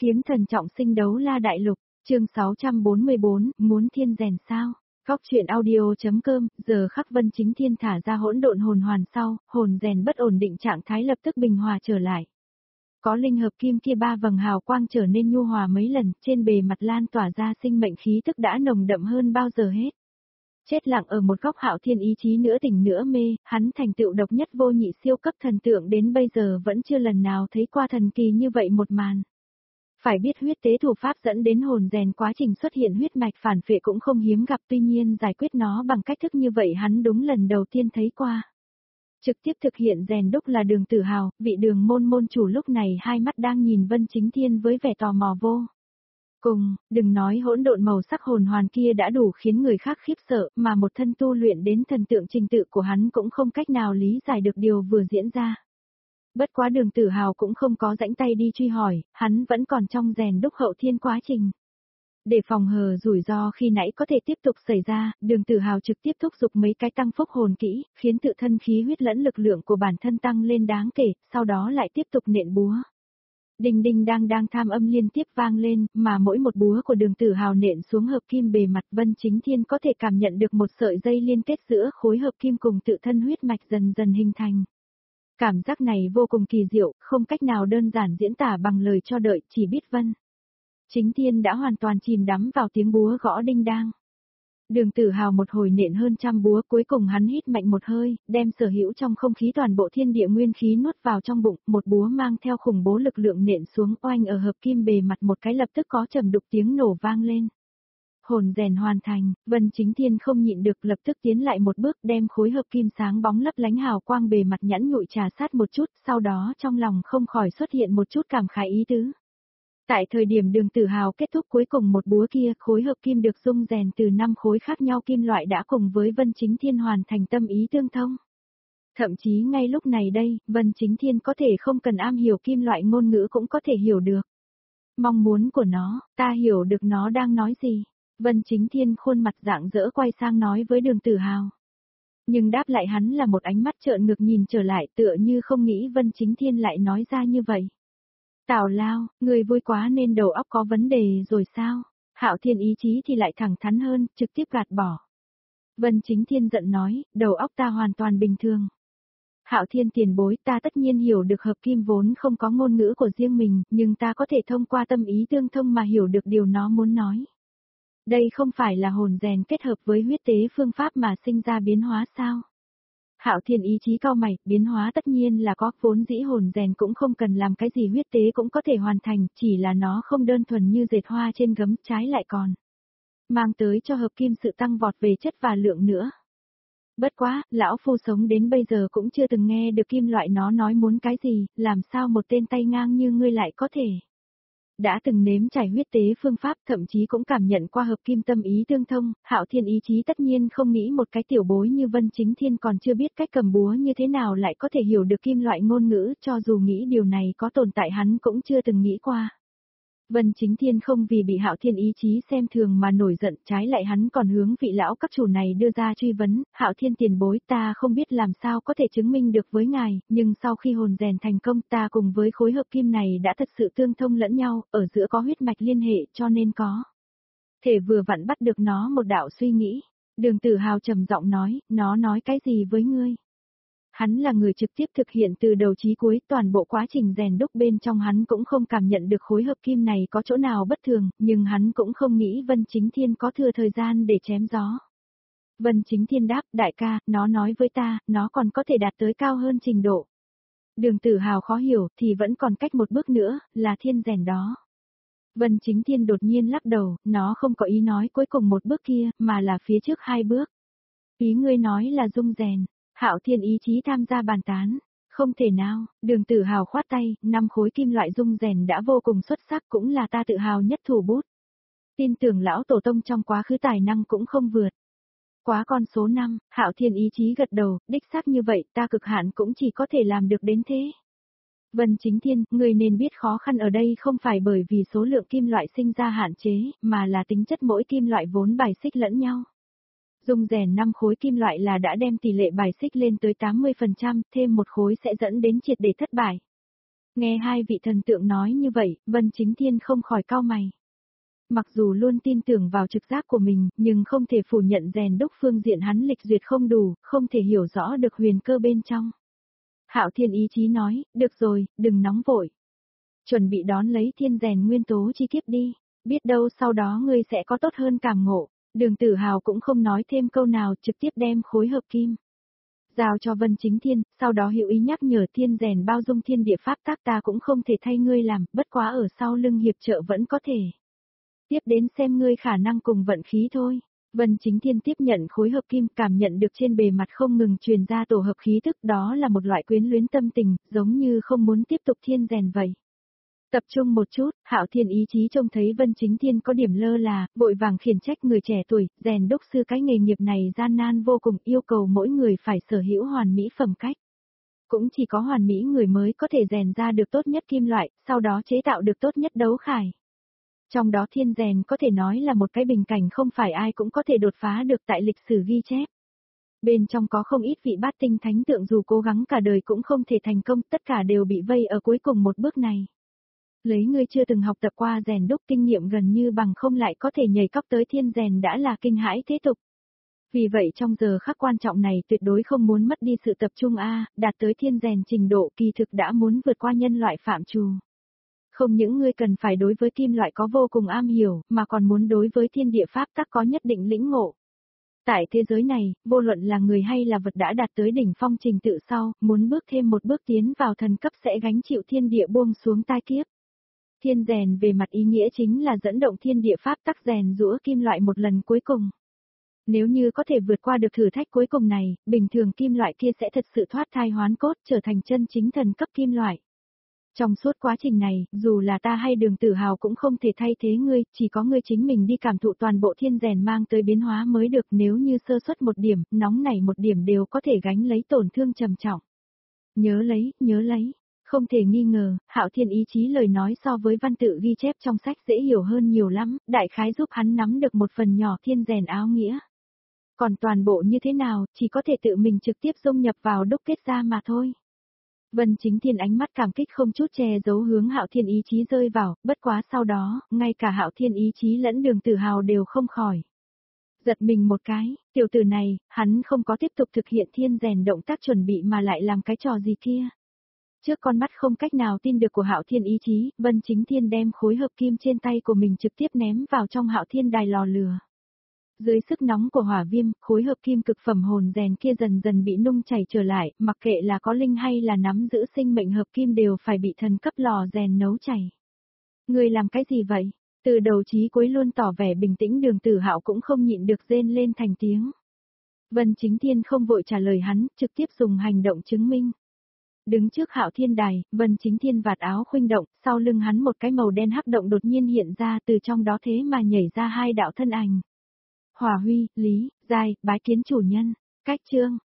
Kiếm thần trọng sinh đấu la đại lục, chương 644, muốn thiên rèn sao? Góc truyện audio.com, giờ khắc Vân Chính Thiên thả ra hỗn độn hồn hoàn sau, hồn rèn bất ổn định trạng thái lập tức bình hòa trở lại. Có linh hợp kim kia ba vầng hào quang trở nên nhu hòa mấy lần, trên bề mặt lan tỏa ra sinh mệnh khí tức đã nồng đậm hơn bao giờ hết. Chết lặng ở một góc Hạo Thiên ý chí nửa tỉnh nửa mê, hắn thành tựu độc nhất vô nhị siêu cấp thần tượng đến bây giờ vẫn chưa lần nào thấy qua thần kỳ như vậy một màn. Phải biết huyết tế thủ pháp dẫn đến hồn rèn quá trình xuất hiện huyết mạch phản phệ cũng không hiếm gặp, tuy nhiên giải quyết nó bằng cách thức như vậy hắn đúng lần đầu tiên thấy qua. Trực tiếp thực hiện rèn đúc là Đường Tử Hào, vị Đường môn môn chủ lúc này hai mắt đang nhìn Vân Chính Thiên với vẻ tò mò vô cùng, đừng nói hỗn độn màu sắc hồn hoàn kia đã đủ khiến người khác khiếp sợ, mà một thân tu luyện đến thần tượng trình tự của hắn cũng không cách nào lý giải được điều vừa diễn ra. Bất quá Đường Tử Hào cũng không có rãnh tay đi truy hỏi, hắn vẫn còn trong rèn đúc hậu thiên quá trình. Để phòng hờ rủi ro khi nãy có thể tiếp tục xảy ra, Đường Tử Hào trực tiếp thúc giục mấy cái tăng phúc hồn kỹ, khiến tự thân khí huyết lẫn lực lượng của bản thân tăng lên đáng kể, sau đó lại tiếp tục nện búa. Đinh đinh đang tham âm liên tiếp vang lên, mà mỗi một búa của Đường Tử Hào nện xuống hợp kim bề mặt Vân Chính Thiên có thể cảm nhận được một sợi dây liên kết giữa khối hợp kim cùng tự thân huyết mạch dần dần hình thành. Cảm giác này vô cùng kỳ diệu, không cách nào đơn giản diễn tả bằng lời cho đợi, chỉ biết Vân Chính Thiên đã hoàn toàn chìm đắm vào tiếng búa gõ đinh đang. Đường Tử Hào một hồi nện hơn trăm búa, cuối cùng hắn hít mạnh một hơi, đem sở hữu trong không khí toàn bộ thiên địa nguyên khí nuốt vào trong bụng, một búa mang theo khủng bố lực lượng nện xuống oanh ở hợp kim bề mặt một cái lập tức có trầm đục tiếng nổ vang lên. Hồn rèn hoàn thành, Vân Chính Thiên không nhịn được lập tức tiến lại một bước đem khối hợp kim sáng bóng lấp lánh hào quang bề mặt nhẵn nhụi trà sát một chút, sau đó trong lòng không khỏi xuất hiện một chút cảm khái ý tứ. Tại thời điểm Đường Tử Hào kết thúc cuối cùng một búa kia, khối hợp kim được dung rèn từ 5 khối khác nhau kim loại đã cùng với Vân Chính Thiên hoàn thành tâm ý tương thông. Thậm chí ngay lúc này đây, Vân Chính Thiên có thể không cần am hiểu kim loại ngôn ngữ cũng có thể hiểu được. Mong muốn của nó, ta hiểu được nó đang nói gì. Vân Chính Thiên khuôn mặt rạng rỡ quay sang nói với Đường Tử Hào. Nhưng đáp lại hắn là một ánh mắt trợn ngược nhìn trở lại tựa như không nghĩ Vân Chính Thiên lại nói ra như vậy. Tào Lao, người vui quá nên đầu óc có vấn đề rồi sao? Hạo Thiên ý chí thì lại thẳng thắn hơn, trực tiếp gạt bỏ. Vân Chính Thiên giận nói, đầu óc ta hoàn toàn bình thường. Hạo Thiên tiền bối, ta tất nhiên hiểu được hợp kim vốn không có ngôn ngữ của riêng mình, nhưng ta có thể thông qua tâm ý tương thông mà hiểu được điều nó muốn nói. Đây không phải là hồn rèn kết hợp với huyết tế phương pháp mà sinh ra biến hóa sao? Hạo Thiên ý chí cau mày, biến hóa tất nhiên là có, vốn dĩ hồn rèn cũng không cần làm cái gì huyết tế cũng có thể hoàn thành, chỉ là nó không đơn thuần như dệt hoa trên gấm, trái lại còn mang tới cho hợp kim sự tăng vọt về chất và lượng nữa. Bất quá, lão phu sống đến bây giờ cũng chưa từng nghe được kim loại nó nói muốn cái gì, làm sao một tên tay ngang như ngươi lại có thể đã từng nếm trải huyết tế phương pháp, thậm chí cũng cảm nhận qua hợp kim tâm ý tương thông, Hạo Thiên ý chí tất nhiên không nghĩ một cái tiểu bối như Vân Chính Thiên còn chưa biết cách cầm búa như thế nào lại có thể hiểu được kim loại ngôn ngữ, cho dù nghĩ điều này có tồn tại hắn cũng chưa từng nghĩ qua. Vân Chính Thiên không vì bị Hạo Thiên ý chí xem thường mà nổi giận, trái lại hắn còn hướng vị lão các chủ này đưa ra truy vấn, Hạo Thiên tiền bối, ta không biết làm sao có thể chứng minh được với ngài, nhưng sau khi hồn rèn thành công ta cùng với khối hợp kim này đã thật sự tương thông lẫn nhau, ở giữa có huyết mạch liên hệ cho nên có thể vừa vặn bắt được nó một đạo suy nghĩ. Đường Tử Hào trầm giọng nói, nó nói cái gì với ngươi? Hắn là người trực tiếp thực hiện từ đầu chí cuối, toàn bộ quá trình rèn đúc bên trong hắn cũng không cảm nhận được khối hợp kim này có chỗ nào bất thường, nhưng hắn cũng không nghĩ Vân Chính Thiên có thừa thời gian để chém gió. Vân Chính Thiên đáp, đại ca, nó nói với ta, nó còn có thể đạt tới cao hơn trình độ. Đường Tử Hào khó hiểu, thì vẫn còn cách một bước nữa, là thiên rèn đó. Vân Chính Thiên đột nhiên lắc đầu, nó không có ý nói cuối cùng một bước kia, mà là phía trước hai bước. Ý ngươi nói là dung rèn. Hạo Thiên ý chí tham gia bàn tán. Không thể nào, Đường Tử Hào khoát tay, 5 khối kim loại dung rèn đã vô cùng xuất sắc, cũng là ta tự hào nhất thủ bút. Tin tưởng lão tổ tông trong quá khứ tài năng cũng không vượt quá con số 5, Hạo Thiên ý chí gật đầu, đích xác như vậy, ta cực hạn cũng chỉ có thể làm được đến thế. Vân Chính Thiên, người nên biết khó khăn ở đây không phải bởi vì số lượng kim loại sinh ra hạn chế, mà là tính chất mỗi kim loại vốn bài xích lẫn nhau. Dung rèn 5 khối kim loại là đã đem tỷ lệ bài xích lên tới 80%, thêm một khối sẽ dẫn đến triệt để thất bại. Nghe hai vị thần tượng nói như vậy, Vân Chính Thiên không khỏi cau mày. Mặc dù luôn tin tưởng vào trực giác của mình, nhưng không thể phủ nhận rèn đúc phương diện hắn lịch duyệt không đủ, không thể hiểu rõ được huyền cơ bên trong. Hạo Thiên ý chí nói, được rồi, đừng nóng vội. Chuẩn bị đón lấy thiên rèn nguyên tố chi kiếp đi, biết đâu sau đó ngươi sẽ có tốt hơn cảm ngộ. Đường Tử Hào cũng không nói thêm câu nào, trực tiếp đem khối hợp kim giao cho Vân Chính Thiên, sau đó hữu ý nhắc nhở thiên rèn bao dung thiên địa pháp tác ta cũng không thể thay ngươi làm, bất quá ở sau lưng hiệp trợ vẫn có thể. Tiếp đến xem ngươi khả năng cùng vận khí thôi. Vân Chính Thiên tiếp nhận khối hợp kim, cảm nhận được trên bề mặt không ngừng truyền ra tổ hợp khí tức, đó là một loại quyến luyến tâm tình, giống như không muốn tiếp tục thiên rèn vậy. Tập trung một chút, Hạo Thiên ý chí trông thấy Vân Chính Thiên có điểm lơ là, vội vàng khiển trách người trẻ tuổi, rèn đúc sư cái nghề nghiệp này gian nan vô cùng, yêu cầu mỗi người phải sở hữu hoàn mỹ phẩm cách. Cũng chỉ có hoàn mỹ người mới có thể rèn ra được tốt nhất kim loại, sau đó chế tạo được tốt nhất đấu khải. Trong đó thiên rèn có thể nói là một cái bình cảnh không phải ai cũng có thể đột phá được tại lịch sử ghi chép. Bên trong có không ít vị bát tinh thánh tượng dù cố gắng cả đời cũng không thể thành công, tất cả đều bị vây ở cuối cùng một bước này. Lấy ngươi chưa từng học tập qua rèn đúc kinh nghiệm gần như bằng không lại có thể nhảy cóc tới thiên rèn đã là kinh hãi thế tục. Vì vậy trong giờ khắc quan trọng này tuyệt đối không muốn mất đi sự tập trung đạt tới thiên rèn trình độ kỳ thực đã muốn vượt qua nhân loại phạm trù. Không những ngươi cần phải đối với kim loại có vô cùng am hiểu, mà còn muốn đối với thiên địa pháp tắc có nhất định lĩnh ngộ. Tại thế giới này, vô luận là người hay là vật đã đạt tới đỉnh phong trình tự sau, muốn bước thêm một bước tiến vào thần cấp sẽ gánh chịu thiên địa buông xuống tai kiếp. Thiên rèn về mặt ý nghĩa chính là dẫn động thiên địa pháp tắc rèn giũa kim loại một lần cuối cùng. Nếu như có thể vượt qua được thử thách cuối cùng này, bình thường kim loại kia sẽ thật sự thoát thai hoán cốt trở thành chân chính thần cấp kim loại. Trong suốt quá trình này, dù là ta hay Đường Tử Hào cũng không thể thay thế ngươi, chỉ có ngươi chính mình đi cảm thụ toàn bộ thiên rèn mang tới biến hóa mới được, nếu như sơ suất một điểm, nóng nảy một điểm đều có thể gánh lấy tổn thương trầm trọng. Nhớ lấy. Không thể nghi ngờ, Hạo Thiên ý chí lời nói so với văn tự ghi chép trong sách dễ hiểu hơn nhiều lắm, đại khái giúp hắn nắm được một phần nhỏ thiên rèn áo nghĩa. Còn toàn bộ như thế nào, chỉ có thể tự mình trực tiếp dung nhập vào đúc kết ra mà thôi. Vân Chính Thiên ánh mắt cảm kích không chút che giấu hướng Hạo Thiên ý chí rơi vào, bất quá sau đó, ngay cả Hạo Thiên ý chí lẫn Đường Tử Hào đều không khỏi. Giật mình một cái, tiểu tử này, hắn không có tiếp tục thực hiện thiên rèn động tác chuẩn bị mà lại làm cái trò gì kia. Trước con mắt không cách nào tin được của Hạo Thiên ý chí, Vân Chính Thiên đem khối hợp kim trên tay của mình trực tiếp ném vào trong Hạo Thiên đài lò lửa. Dưới sức nóng của hỏa viêm, khối hợp kim cực phẩm hồn rèn kia dần dần bị nung chảy trở lại, mặc kệ là có linh hay là nắm giữ sinh mệnh hợp kim đều phải bị thần cấp lò rèn nấu chảy. Người làm cái gì vậy? Từ đầu chí cuối luôn tỏ vẻ bình tĩnh Đường Tử Hạo cũng không nhịn được rên lên thành tiếng. Vân Chính Thiên không vội trả lời hắn, trực tiếp dùng hành động chứng minh. Đứng trước Hạo Thiên đài, Vân Chính Thiên vạt áo khuynh động, sau lưng hắn một cái màu đen hắc động đột nhiên hiện ra, từ trong đó thế mà nhảy ra hai đạo thân ảnh. Hỏa Huy, Lý, Giai, bái kiến chủ nhân. Cách chương